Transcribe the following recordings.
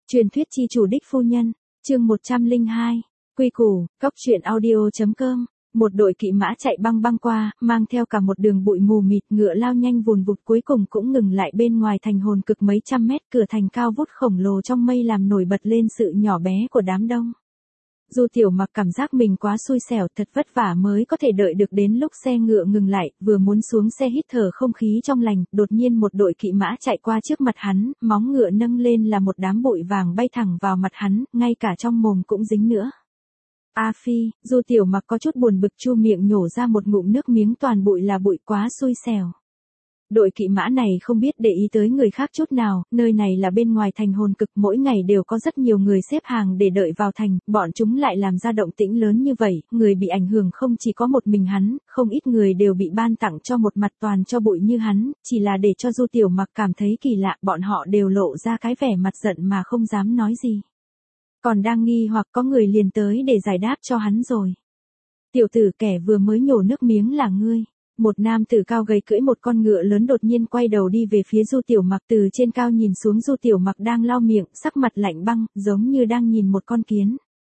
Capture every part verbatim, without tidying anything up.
Truyền thuyết chi chủ đích phu nhân, chương một trăm lẻ hai, quy củ, cốc truyện audio.com. Một đội kỵ mã chạy băng băng qua, mang theo cả một đường bụi mù mịt, ngựa lao nhanh vùn vụt, cuối cùng cũng ngừng lại bên ngoài thành hồn cực mấy trăm mét. Cửa thành cao vút khổng lồ trong mây làm nổi bật lên sự nhỏ bé của đám đông. Du Tiểu Mặc cảm giác mình quá xui xẻo, thật vất vả mới có thể đợi được đến lúc xe ngựa ngừng lại, vừa muốn xuống xe hít thở không khí trong lành, đột nhiên một đội kỵ mã chạy qua trước mặt hắn, móng ngựa nâng lên là một đám bụi vàng bay thẳng vào mặt hắn, ngay cả trong mồm cũng dính nữa. A phi, Du Tiểu Mặc có chút buồn bực, chu miệng nhổ ra một ngụm nước miếng, toàn bụi là bụi, quá xui xẻo. Đội kỵ mã này không biết để ý tới người khác chút nào, nơi này là bên ngoài thành hồn cực, mỗi ngày đều có rất nhiều người xếp hàng để đợi vào thành, bọn chúng lại làm ra động tĩnh lớn như vậy, người bị ảnh hưởng không chỉ có một mình hắn, không ít người đều bị ban tặng cho một mặt toàn cho bụi như hắn, chỉ là để cho Du Tiểu Mặc cảm thấy kỳ lạ, bọn họ đều lộ ra cái vẻ mặt giận mà không dám nói gì. Còn đang nghi hoặc có người liền tới để giải đáp cho hắn rồi. Tiểu tử, kẻ vừa mới nhổ nước miếng là ngươi. Một nam tử cao gầy cưỡi một con ngựa lớn đột nhiên quay đầu đi về phía Du Tiểu Mặc, từ trên cao nhìn xuống Du Tiểu Mặc đang lau miệng, sắc mặt lạnh băng, giống như đang nhìn một con kiến.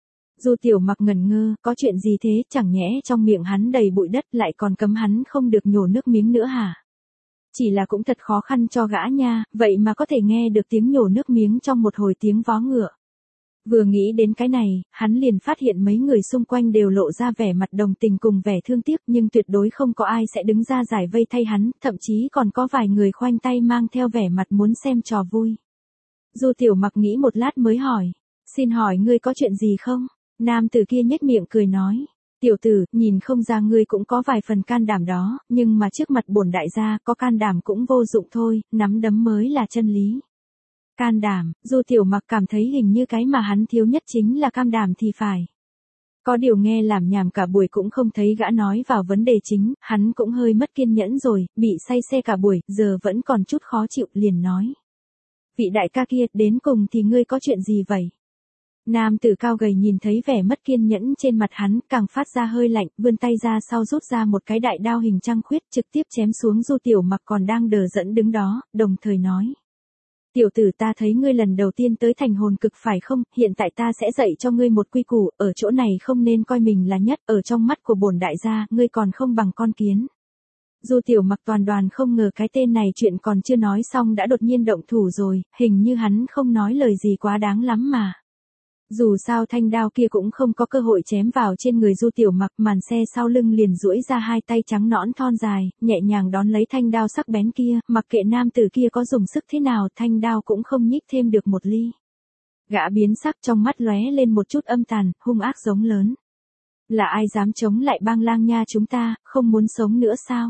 Du Tiểu Mặc ngẩn ngơ, có chuyện gì thế, chẳng nhẽ trong miệng hắn đầy bụi đất lại còn cấm hắn không được nhổ nước miếng nữa hả? Chỉ là cũng thật khó khăn cho gã nha, vậy mà có thể nghe được tiếng nhổ nước miếng trong một hồi tiếng vó ngựa. Vừa nghĩ đến cái này, hắn liền phát hiện mấy người xung quanh đều lộ ra vẻ mặt đồng tình cùng vẻ thương tiếc, nhưng tuyệt đối không có ai sẽ đứng ra giải vây thay hắn, thậm chí còn có vài người khoanh tay mang theo vẻ mặt muốn xem trò vui. Du Tiểu Mặc nghĩ một lát mới hỏi, xin hỏi ngươi có chuyện gì không? Nam tử kia nhếch miệng cười nói, tiểu tử, nhìn không ra ngươi cũng có vài phần can đảm đó, nhưng mà trước mặt bổn đại gia, có can đảm cũng vô dụng thôi, nắm đấm mới là chân lý. Can đảm, Du Tiểu Mặc cảm thấy hình như cái mà hắn thiếu nhất chính là cam đảm thì phải. Có điều nghe làm nhảm cả buổi cũng không thấy gã nói vào vấn đề chính, hắn cũng hơi mất kiên nhẫn rồi, bị say xe cả buổi, giờ vẫn còn chút khó chịu, liền nói. Vị đại ca kia, đến cùng thì ngươi có chuyện gì vậy? Nam tử cao gầy nhìn thấy vẻ mất kiên nhẫn trên mặt hắn, càng phát ra hơi lạnh, vươn tay ra sau rút ra một cái đại đao hình trăng khuyết, trực tiếp chém xuống Du Tiểu Mặc còn đang đờ đẫn đứng đó, đồng thời nói. Tiểu tử, ta thấy ngươi lần đầu tiên tới thành hồn cực phải không, hiện tại ta sẽ dạy cho ngươi một quy củ, ở chỗ này không nên coi mình là nhất, ở trong mắt của bổn đại gia, ngươi còn không bằng con kiến. Du Tiểu Mặc toàn đoàn không ngờ cái tên này chuyện còn chưa nói xong đã đột nhiên động thủ rồi, hình như hắn không nói lời gì quá đáng lắm mà. Dù sao thanh đao kia cũng không có cơ hội chém vào trên người Du Tiểu Mặc, màn xe sau lưng liền duỗi ra hai tay trắng nõn thon dài, nhẹ nhàng đón lấy thanh đao sắc bén kia, mặc kệ nam tử kia có dùng sức thế nào, thanh đao cũng không nhích thêm được một ly. Gã biến sắc, trong mắt lóe lên một chút âm tàn, hung ác giống lớn. Là ai dám chống lại Bang Lang nha chúng ta, không muốn sống nữa sao?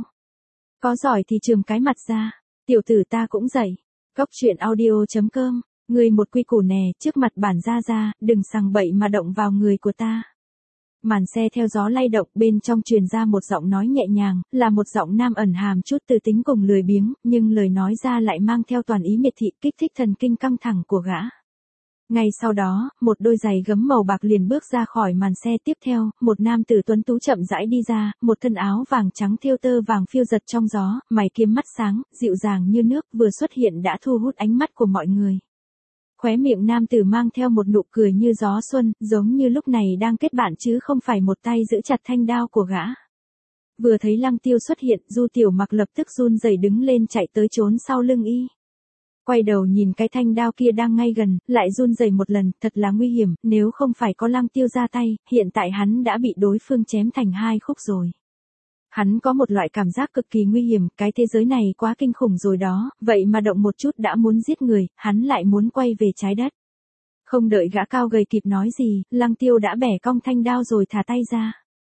Có giỏi thì trườm cái mặt ra, tiểu tử ta cũng dậy. Cốc truyện audio.com. Ngươi một quy củ nè, trước mặt bản gia gia, đừng sằng bậy mà động vào người của ta. Màn xe theo gió lay động, bên trong truyền ra một giọng nói nhẹ nhàng, là một giọng nam ẩn hàm chút từ tính cùng lười biếng, nhưng lời nói ra lại mang theo toàn ý miệt thị, kích thích thần kinh căng thẳng của gã. Ngay sau đó, một đôi giày gấm màu bạc liền bước ra khỏi màn xe, tiếp theo, một nam tử tuấn tú chậm rãi đi ra, một thân áo vàng trắng thêu tơ vàng phiêu giật trong gió, mày kiếm mắt sáng, dịu dàng như nước, vừa xuất hiện đã thu hút ánh mắt của mọi người. Khóe miệng nam tử mang theo một nụ cười như gió xuân, giống như lúc này đang kết bạn chứ không phải một tay giữ chặt thanh đao của gã. Vừa thấy Lăng Tiêu xuất hiện, Du Tiểu Mặc lập tức run rẩy đứng lên chạy tới trốn sau lưng y. Quay đầu nhìn cái thanh đao kia đang ngay gần, lại run rẩy một lần, thật là nguy hiểm, nếu không phải có Lăng Tiêu ra tay, hiện tại hắn đã bị đối phương chém thành hai khúc rồi. Hắn có một loại cảm giác cực kỳ nguy hiểm, cái thế giới này quá kinh khủng rồi đó, vậy mà động một chút đã muốn giết người, hắn lại muốn quay về trái đất. Không đợi gã cao gầy kịp nói gì, Lăng Tiêu đã bẻ cong thanh đao rồi thả tay ra.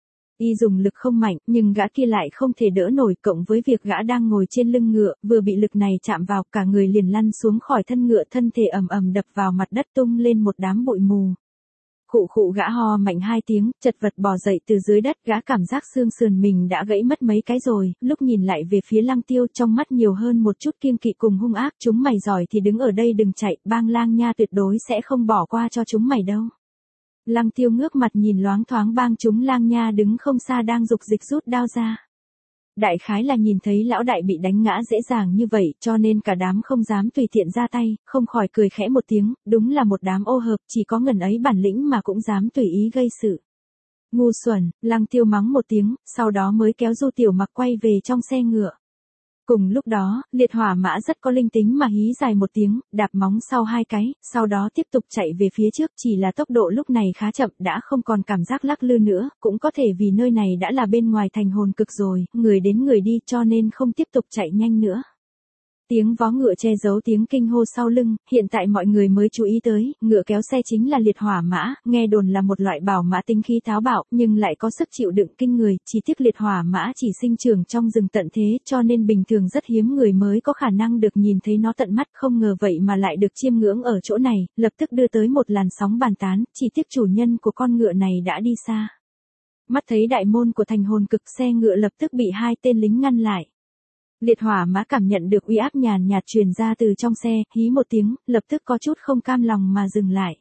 Y dùng lực không mạnh, nhưng gã kia lại không thể đỡ nổi, cộng với việc gã đang ngồi trên lưng ngựa, vừa bị lực này chạm vào, cả người liền lăn xuống khỏi thân ngựa, thân thể ầm ầm đập vào mặt đất, tung lên một đám bụi mù. Khụ khụ, gã ho mạnh hai tiếng, chật vật bò dậy từ dưới đất, gã cảm giác xương sườn mình đã gãy mất mấy cái rồi, lúc nhìn lại về phía Lăng Tiêu, trong mắt nhiều hơn một chút kiêng kỵ cùng hung ác, chúng mày giỏi thì đứng ở đây đừng chạy, Bang Lang nha tuyệt đối sẽ không bỏ qua cho chúng mày đâu. Lăng Tiêu ngước mặt nhìn loáng thoáng Bang chúng Lang nha đứng không xa đang dục dịch rút đao ra. Đại khái là nhìn thấy lão đại bị đánh ngã dễ dàng như vậy cho nên cả đám không dám tùy tiện ra tay, không khỏi cười khẽ một tiếng, đúng là một đám ô hợp, chỉ có ngần ấy bản lĩnh mà cũng dám tùy ý gây sự. Ngu xuẩn, Lăng Tiêu mắng một tiếng, sau đó mới kéo Du Tiểu Mặc quay về trong xe ngựa. Cùng lúc đó, liệt hỏa mã rất có linh tính mà hí dài một tiếng, đạp móng sau hai cái, sau đó tiếp tục chạy về phía trước, chỉ là tốc độ lúc này khá chậm, đã không còn cảm giác lắc lư nữa, cũng có thể vì nơi này đã là bên ngoài thành hồn cực rồi, người đến người đi cho nên không tiếp tục chạy nhanh nữa. Tiếng vó ngựa che giấu tiếng kinh hô sau lưng, hiện tại mọi người mới chú ý tới, ngựa kéo xe chính là liệt hỏa mã, nghe đồn là một loại bảo mã tính khí táo bạo, nhưng lại có sức chịu đựng kinh người, chỉ tiếc liệt hỏa mã chỉ sinh trưởng trong rừng tận thế, cho nên bình thường rất hiếm người mới có khả năng được nhìn thấy nó tận mắt, không ngờ vậy mà lại được chiêm ngưỡng ở chỗ này, lập tức đưa tới một làn sóng bàn tán, chỉ tiếc chủ nhân của con ngựa này đã đi xa. Mắt thấy đại môn của thành hồn cực, xe ngựa lập tức bị hai tên lính ngăn lại. Liệt hỏa mã cảm nhận được uy áp nhàn nhạt truyền ra từ trong xe, hí một tiếng, lập tức có chút không cam lòng mà dừng lại.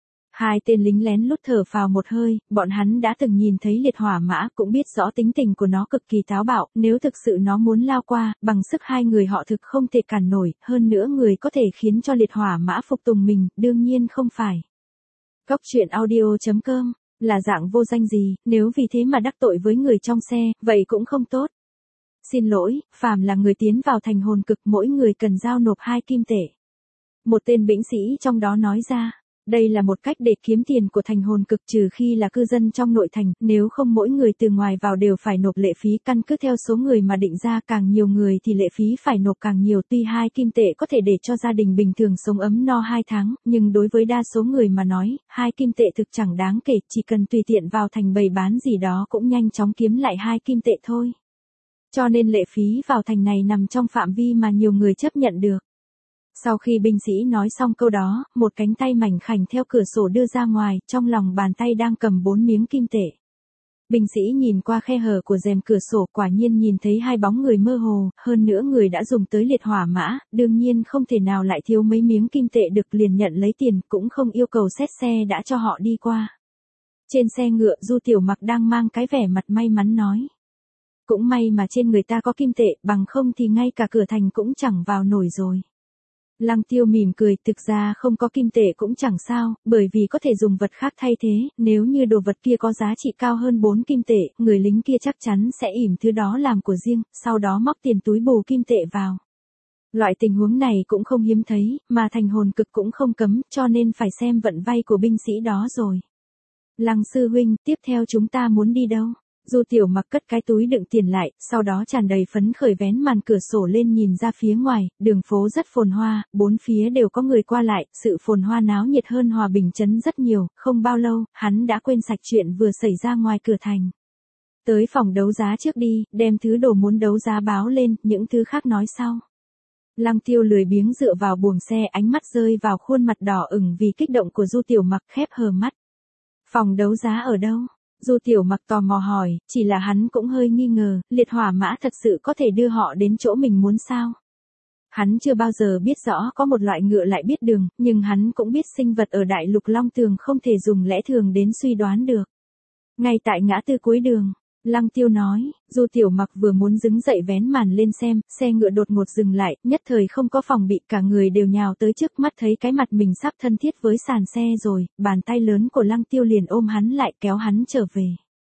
Hai tên lính lén lút thở phào một hơi, bọn hắn đã từng nhìn thấy liệt hỏa mã, cũng biết rõ tính tình của nó cực kỳ táo bạo, nếu thực sự nó muốn lao qua, bằng sức hai người họ thực không thể cản nổi, hơn nữa người có thể khiến cho liệt hỏa mã phục tùng mình, đương nhiên không phải. Cốc truyện audio chấm com, là dạng vô danh gì, nếu vì thế mà đắc tội với người trong xe, vậy cũng không tốt. Xin lỗi, phàm là người tiến vào thành hồn cực mỗi người cần giao nộp hai kim tệ. Một tên binh sĩ trong đó nói ra, đây là một cách để kiếm tiền của thành hồn cực trừ khi là cư dân trong nội thành, nếu không mỗi người từ ngoài vào đều phải nộp lệ phí căn cứ theo số người mà định ra càng nhiều người thì lệ phí phải nộp càng nhiều tuy hai kim tệ có thể để cho gia đình bình thường sống ấm no hai tháng, nhưng đối với đa số người mà nói, hai kim tệ thực chẳng đáng kể, chỉ cần tùy tiện vào thành bày bán gì đó cũng nhanh chóng kiếm lại hai kim tệ thôi. Cho nên lệ phí vào thành này nằm trong phạm vi mà nhiều người chấp nhận được. Sau khi binh sĩ nói xong câu đó, một cánh tay mảnh khảnh theo cửa sổ đưa ra ngoài, trong lòng bàn tay đang cầm bốn miếng kim tệ. Binh sĩ nhìn qua khe hở của rèm cửa sổ, quả nhiên nhìn thấy hai bóng người mơ hồ, hơn nữa người đã dùng tới liệt hỏa mã, đương nhiên không thể nào lại thiếu mấy miếng kim tệ được, liền nhận lấy tiền, cũng không yêu cầu xét xe đã cho họ đi qua. Trên xe ngựa, Du Tiểu Mặc đang mang cái vẻ mặt may mắn nói. Cũng may mà trên người ta có kim tệ, bằng không thì ngay cả cửa thành cũng chẳng vào nổi rồi. Lăng Tiêu mỉm cười, thực ra không có kim tệ cũng chẳng sao, bởi vì có thể dùng vật khác thay thế, nếu như đồ vật kia có giá trị cao hơn bốn kim tệ, người lính kia chắc chắn sẽ ỉm thứ đó làm của riêng, sau đó móc tiền túi bù kim tệ vào. Loại tình huống này cũng không hiếm thấy, mà thành hồn cực cũng không cấm, cho nên phải xem vận vay của binh sĩ đó rồi. Lăng sư huynh, tiếp theo chúng ta muốn đi đâu? Du Tiểu Mặc cất cái túi đựng tiền lại, sau đó tràn đầy phấn khởi vén màn cửa sổ lên nhìn ra phía ngoài, đường phố rất phồn hoa, bốn phía đều có người qua lại, sự phồn hoa náo nhiệt hơn Hòa Bình trấn rất nhiều, không bao lâu, hắn đã quên sạch chuyện vừa xảy ra ngoài cửa thành. Tới phòng đấu giá trước đi, đem thứ đồ muốn đấu giá báo lên, những thứ khác nói sau. Lăng Tiêu lười biếng dựa vào buồng xe, ánh mắt rơi vào khuôn mặt đỏ ửng vì kích động của Du Tiểu Mặc, khép hờ mắt. Phòng đấu giá ở đâu? Du Tiểu Mặc tò mò hỏi, chỉ là hắn cũng hơi nghi ngờ, liệt hỏa mã thật sự có thể đưa họ đến chỗ mình muốn sao? Hắn chưa bao giờ biết rõ có một loại ngựa lại biết đường, nhưng hắn cũng biết sinh vật ở đại lục Long Tường không thể dùng lẽ thường đến suy đoán được. Ngay tại ngã tư cuối đường, Lăng Tiêu nói, Du Tiểu Mặc vừa muốn đứng dậy vén màn lên xem, xe ngựa đột ngột dừng lại, nhất thời không có phòng bị, cả người đều nhào tới trước mắt thấy cái mặt mình sắp thân thiết với sàn xe rồi, bàn tay lớn của Lăng Tiêu liền ôm hắn lại kéo hắn trở về.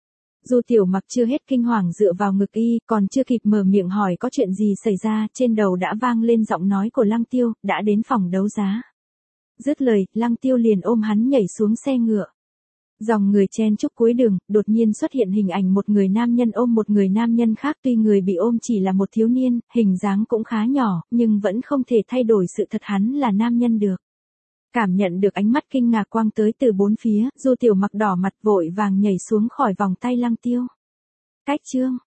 Du Tiểu Mặc chưa hết kinh hoàng dựa vào ngực y, còn chưa kịp mở miệng hỏi có chuyện gì xảy ra, trên đầu đã vang lên giọng nói của Lăng Tiêu, đã đến phòng đấu giá. Dứt lời, Lăng Tiêu liền ôm hắn nhảy xuống xe ngựa. Dòng người chen chúc cuối đường, đột nhiên xuất hiện hình ảnh một người nam nhân ôm một người nam nhân khác, tuy người bị ôm chỉ là một thiếu niên, hình dáng cũng khá nhỏ, nhưng vẫn không thể thay đổi sự thật hắn là nam nhân được. Cảm nhận được ánh mắt kinh ngạc quang tới từ bốn phía, Du Tiểu Mặc đỏ mặt vội vàng nhảy xuống khỏi vòng tay Lăng Tiêu. Cách chương